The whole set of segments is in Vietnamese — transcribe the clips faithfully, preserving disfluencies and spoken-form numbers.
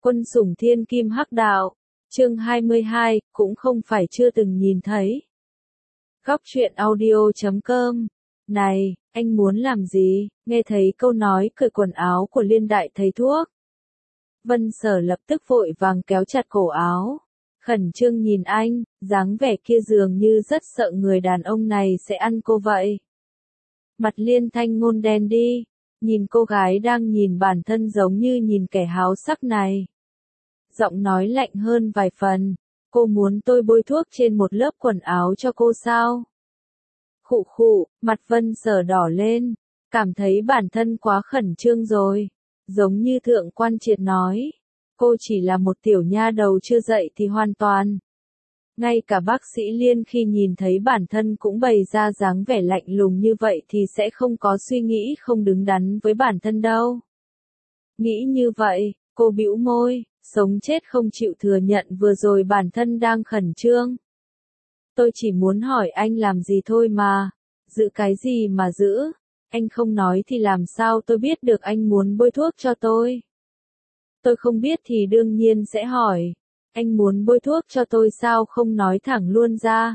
Quân sủng thiên kim hắc đạo, chương hai mươi hai, cũng không phải chưa từng nhìn thấy. Góc truyện audio chấm com. Này, anh muốn làm gì? Nghe thấy câu nói cởi quần áo của Liên Đại thầy thuốc. Vân Sở lập tức vội vàng kéo chặt cổ áo. Khẩn trương nhìn anh, dáng vẻ kia dường như rất sợ người đàn ông này sẽ ăn cô vậy. Mặt Liên Thanh Ngôn đen đi, nhìn cô gái đang nhìn bản thân giống như nhìn kẻ háo sắc này. Giọng nói lạnh hơn vài phần, cô muốn tôi bôi thuốc trên một lớp quần áo cho cô sao? Khụ khụ, mặt Vân Sở đỏ lên, cảm thấy bản thân quá khẩn trương rồi. Giống như Thượng Quan Triệt nói, cô chỉ là một tiểu nha đầu chưa dậy thì hoàn toàn. Ngay cả bác sĩ Liên khi nhìn thấy bản thân cũng bày ra dáng vẻ lạnh lùng như vậy thì sẽ không có suy nghĩ không đứng đắn với bản thân đâu. Nghĩ như vậy, cô bĩu môi, sống chết không chịu thừa nhận vừa rồi bản thân đang khẩn trương. Tôi chỉ muốn hỏi anh làm gì thôi mà, giữ cái gì mà giữ, anh không nói thì làm sao tôi biết được anh muốn bôi thuốc cho tôi. Tôi không biết thì đương nhiên sẽ hỏi, anh muốn bôi thuốc cho tôi sao không nói thẳng luôn ra.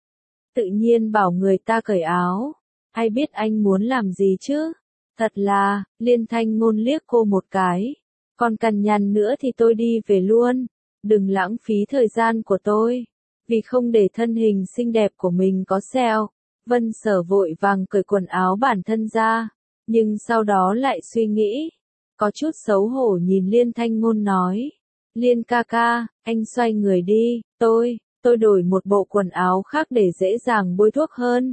Tự nhiên bảo người ta cởi áo, ai biết anh muốn làm gì chứ, thật là, Liên Thanh Ngôn liếc cô một cái. Còn cằn nhằn nữa thì tôi đi về luôn, đừng lãng phí thời gian của tôi. Vì không để thân hình xinh đẹp của mình có sẹo, Vân Sở vội vàng cởi quần áo bản thân ra, nhưng sau đó lại suy nghĩ, có chút xấu hổ nhìn Liên Thanh Ngôn nói, Liên ca ca, anh xoay người đi, tôi, tôi đổi một bộ quần áo khác để dễ dàng bôi thuốc hơn.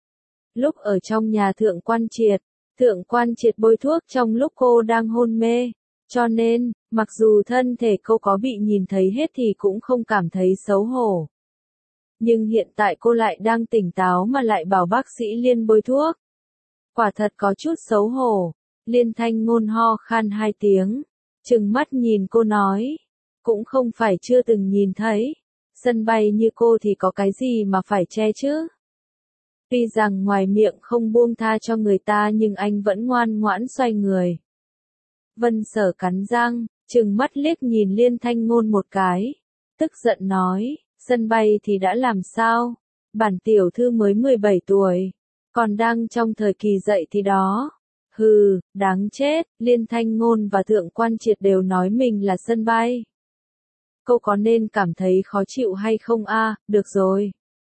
Lúc ở trong nhà Thượng Quan Triệt, Thượng Quan Triệt bôi thuốc trong lúc cô đang hôn mê. Cho nên, mặc dù thân thể cô có bị nhìn thấy hết thì cũng không cảm thấy xấu hổ. Nhưng hiện tại cô lại đang tỉnh táo mà lại bảo bác sĩ Liên bôi thuốc. Quả thật có chút xấu hổ. Liên Thanh Ngôn ho khan hai tiếng, trừng mắt nhìn cô nói, cũng không phải chưa từng nhìn thấy. Sân bay như cô thì có cái gì mà phải che chứ? Tuy rằng ngoài miệng không buông tha cho người ta nhưng anh vẫn ngoan ngoãn xoay người. Vân Sở cắn răng, trừng mắt liếc nhìn Liên Thanh Ngôn một cái, tức giận nói, sân bay thì đã làm sao, bản tiểu thư mới mười bảy tuổi, còn đang trong thời kỳ dậy thì đó. Hừ, đáng chết, Liên Thanh Ngôn và Thượng Quan Triệt đều nói mình là sân bay. Cô có nên cảm thấy khó chịu hay không a? À, được rồi.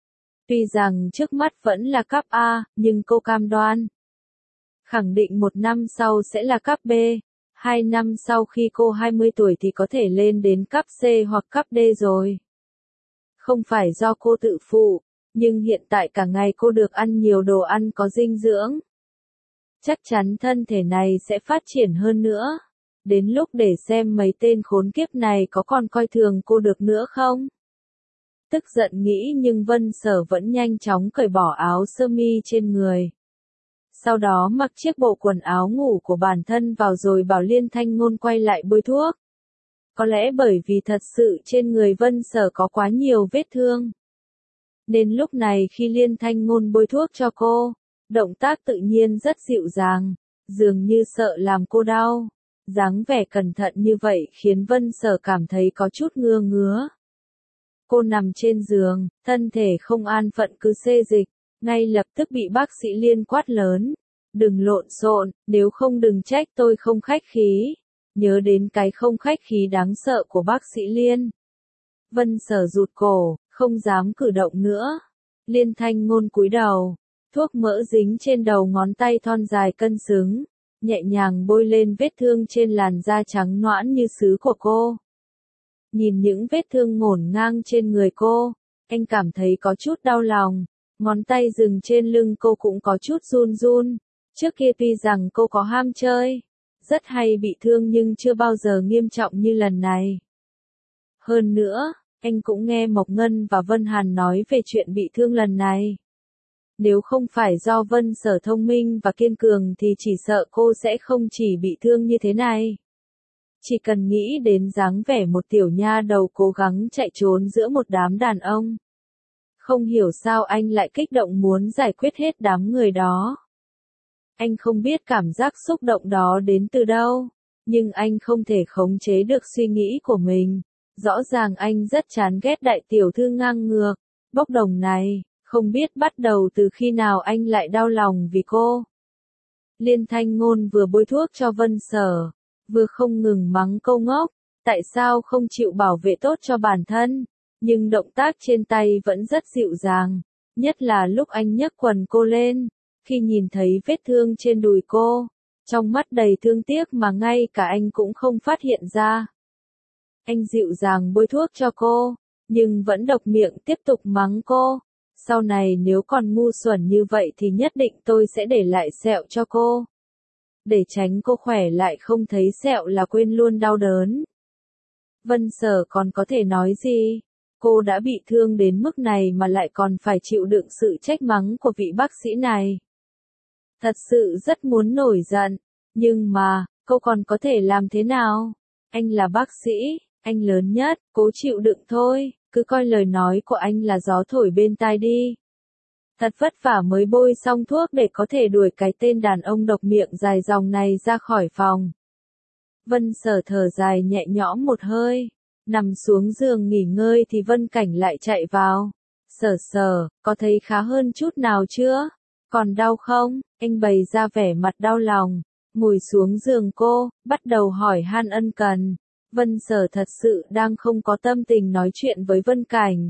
Tuy rằng trước mắt vẫn là cấp A, nhưng cô cam đoan. Khẳng định một năm sau sẽ là cấp B. Hai năm sau khi cô hai mươi tuổi thì có thể lên đến cấp C hoặc cấp D rồi. Không phải do cô tự phụ, nhưng hiện tại cả ngày cô được ăn nhiều đồ ăn có dinh dưỡng. Chắc chắn thân thể này sẽ phát triển hơn nữa. Đến lúc để xem mấy tên khốn kiếp này có còn coi thường cô được nữa không? Tức giận nghĩ nhưng Vân Sở vẫn nhanh chóng cởi bỏ áo sơ mi trên người. Sau đó mặc chiếc bộ quần áo ngủ của bản thân vào rồi bảo Liên Thanh Ngôn quay lại bôi thuốc. Có lẽ bởi vì thật sự trên người Vân Sở có quá nhiều vết thương. Nên lúc này khi Liên Thanh Ngôn bôi thuốc cho cô, động tác tự nhiên rất dịu dàng, dường như sợ làm cô đau. Dáng vẻ cẩn thận như vậy khiến Vân Sở cảm thấy có chút ngứa ngứa. Cô nằm trên giường, thân thể không an phận cứ xê dịch. Ngay lập tức bị bác sĩ Liên quát lớn. Đừng lộn xộn, nếu không đừng trách tôi không khách khí. Nhớ đến cái không khách khí đáng sợ của bác sĩ Liên. Vân Sở rụt cổ, không dám cử động nữa. Liên Thanh Ngôn cúi đầu. Thuốc mỡ dính trên đầu ngón tay thon dài cân xứng. Nhẹ nhàng bôi lên vết thương trên làn da trắng nõn như sứ của cô. Nhìn những vết thương ngổn ngang trên người cô, anh cảm thấy có chút đau lòng. Ngón tay dừng trên lưng cô cũng có chút run run. Trước kia tuy rằng cô có ham chơi, rất hay bị thương nhưng chưa bao giờ nghiêm trọng như lần này. Hơn nữa, anh cũng nghe Mộc Ngân và Vân Hàn nói về chuyện bị thương lần này. Nếu không phải do Vân Sở thông minh và kiên cường thì chỉ sợ cô sẽ không chỉ bị thương như thế này. Chỉ cần nghĩ đến dáng vẻ một tiểu nha đầu cố gắng chạy trốn giữa một đám đàn ông. Không hiểu sao anh lại kích động muốn giải quyết hết đám người đó. Anh không biết cảm giác xúc động đó đến từ đâu, Nhưng anh không thể khống chế được suy nghĩ của mình. Rõ ràng anh rất chán ghét đại tiểu thư ngang ngược, bốc đồng này, không biết bắt đầu từ khi nào anh lại đau lòng vì cô. Liên Thanh Ngôn vừa bôi thuốc cho Vân Sở, vừa không ngừng mắng câu ngốc, tại sao không chịu bảo vệ tốt cho bản thân, nhưng động tác trên tay vẫn rất dịu dàng, nhất là lúc anh nhấc quần cô lên, khi nhìn thấy vết thương trên đùi cô, trong mắt đầy thương tiếc mà ngay cả anh cũng không phát hiện ra. Anh dịu dàng bôi thuốc cho cô, nhưng vẫn độc miệng tiếp tục mắng cô. Sau này nếu còn ngu xuẩn như vậy thì nhất định tôi sẽ để lại sẹo cho cô. Để tránh cô khỏe lại không thấy sẹo là quên luôn đau đớn. Vân Sở còn có thể nói gì? Cô đã bị thương đến mức này mà lại còn phải chịu đựng sự trách mắng của vị bác sĩ này. Thật sự rất muốn nổi giận, nhưng mà, cô còn có thể làm thế nào? Anh là bác sĩ, anh lớn nhất, cố chịu đựng thôi, cứ coi lời nói của anh là gió thổi bên tai đi. Thật vất vả mới bôi xong thuốc để có thể đuổi cái tên đàn ông độc miệng dài dòng này ra khỏi phòng. Vân Sở thở dài nhẹ nhõm một hơi, nằm xuống giường nghỉ ngơi thì Vân Cảnh lại chạy vào. Sở Sở, có thấy khá hơn chút nào chưa? Còn đau không? Anh bày ra vẻ mặt đau lòng, ngồi xuống giường cô, bắt đầu hỏi han ân cần. Vân Sở thật sự đang không có tâm tình nói chuyện với Vân Cảnh.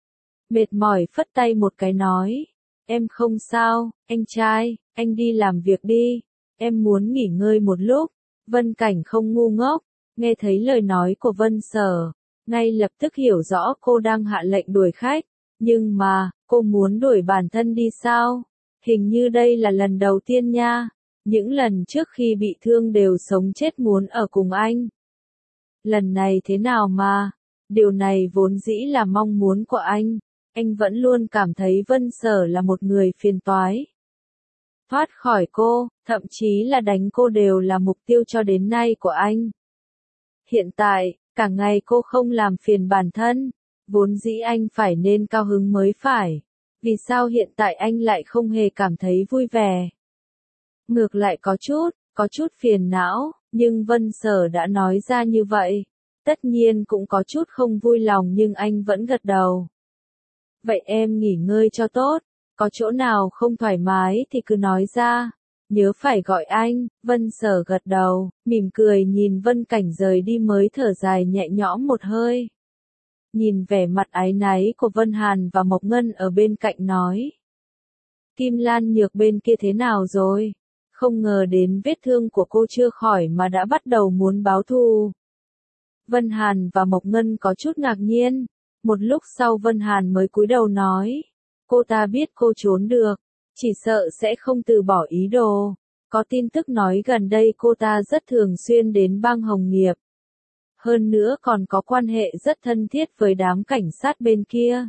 Mệt mỏi phất tay một cái nói, em không sao, anh trai, anh đi làm việc đi, em muốn nghỉ ngơi một lúc. Vân Cảnh không ngu ngốc, nghe thấy lời nói của Vân Sở, ngay lập tức hiểu rõ cô đang hạ lệnh đuổi khách, nhưng mà, cô muốn đuổi bản thân đi sao? Hình như đây là lần đầu tiên nha, những lần trước khi bị thương đều sống chết muốn ở cùng anh. Lần này thế nào mà, điều này vốn dĩ là mong muốn của anh, anh vẫn luôn cảm thấy Vân Sở là một người phiền toái. Thoát khỏi cô, thậm chí là đánh cô đều là mục tiêu cho đến nay của anh. Hiện tại, cả ngày cô không làm phiền bản thân, vốn dĩ anh phải nên cao hứng mới phải. Vì sao hiện tại anh lại không hề cảm thấy vui vẻ? Ngược lại có chút, có chút phiền não, nhưng Vân Sở đã nói ra như vậy. Tất nhiên cũng có chút không vui lòng nhưng anh vẫn gật đầu. Vậy em nghỉ ngơi cho tốt, có chỗ nào không thoải mái thì cứ nói ra. Nhớ phải gọi anh. Vân Sở gật đầu, mỉm cười nhìn Vân Cảnh rời đi mới thở dài nhẹ nhõm một hơi. Nhìn vẻ mặt áy náy của Vân Hàn và Mộc Ngân ở bên cạnh nói. Kim Lan Nhược bên kia thế nào rồi? Không ngờ đến vết thương của cô chưa khỏi mà đã bắt đầu muốn báo thù. Vân Hàn và Mộc Ngân có chút ngạc nhiên. Một lúc sau Vân Hàn mới cúi đầu nói. Cô ta biết cô trốn được, chỉ sợ sẽ không từ bỏ ý đồ. Có tin tức nói gần đây cô ta rất thường xuyên đến bang Hồng Nghiệp. Hơn nữa còn có quan hệ rất thân thiết với đám cảnh sát bên kia.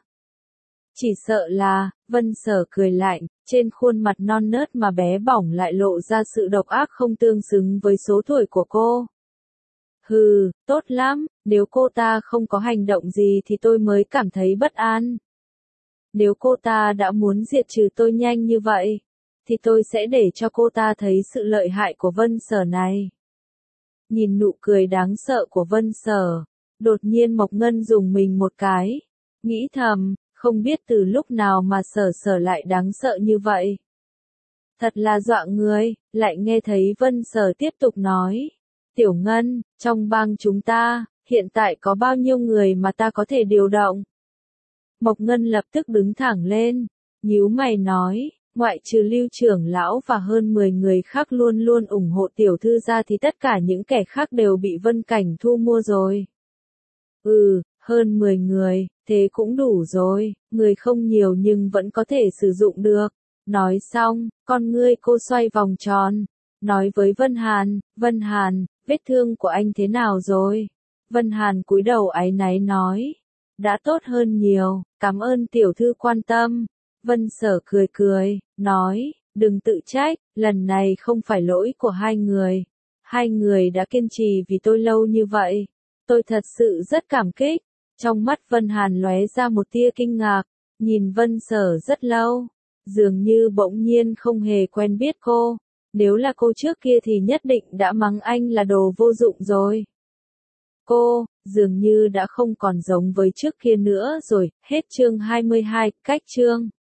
Chỉ sợ là, Vân Sở cười lạnh, trên khuôn mặt non nớt mà bé bỏng lại lộ ra sự độc ác không tương xứng với số tuổi của cô. Hừ, tốt lắm, nếu cô ta không có hành động gì thì tôi mới cảm thấy bất an. Nếu cô ta đã muốn diệt trừ tôi nhanh như vậy, thì tôi sẽ để cho cô ta thấy sự lợi hại của Vân Sở này. Nhìn nụ cười đáng sợ của Vân Sở, đột nhiên Mộc Ngân dùng mình một cái, nghĩ thầm, không biết từ lúc nào mà Sở Sở lại đáng sợ như vậy. Thật là dọa người, lại nghe thấy Vân Sở tiếp tục nói, Tiểu Ngân, trong bang chúng ta, hiện tại có bao nhiêu người mà ta có thể điều động? Mộc Ngân lập tức đứng thẳng lên, nhíu mày nói, ngoại trừ Lưu trưởng lão và hơn mười người khác luôn luôn ủng hộ tiểu thư ra thì tất cả những kẻ khác đều bị Vân Cảnh thu mua rồi. Ừ, hơn mười người, thế cũng đủ rồi, người không nhiều nhưng vẫn có thể sử dụng được. Nói xong, con ngươi cô xoay vòng tròn, nói với Vân Hàn, Vân Hàn, vết thương của anh thế nào rồi? Vân Hàn cúi đầu áy náy nói, đã tốt hơn nhiều, cảm ơn tiểu thư quan tâm. Vân Sở cười cười, nói, đừng tự trách, lần này không phải lỗi của hai người. Hai người đã kiên trì vì tôi lâu như vậy. Tôi thật sự rất cảm kích. Trong mắt Vân Hàn lóe ra một tia kinh ngạc, nhìn Vân Sở rất lâu, dường như bỗng nhiên không hề quen biết cô. Nếu là cô trước kia thì nhất định đã mắng anh là đồ vô dụng rồi. Cô, dường như đã không còn giống với trước kia nữa rồi. Hết chương hai mươi hai, cách chương.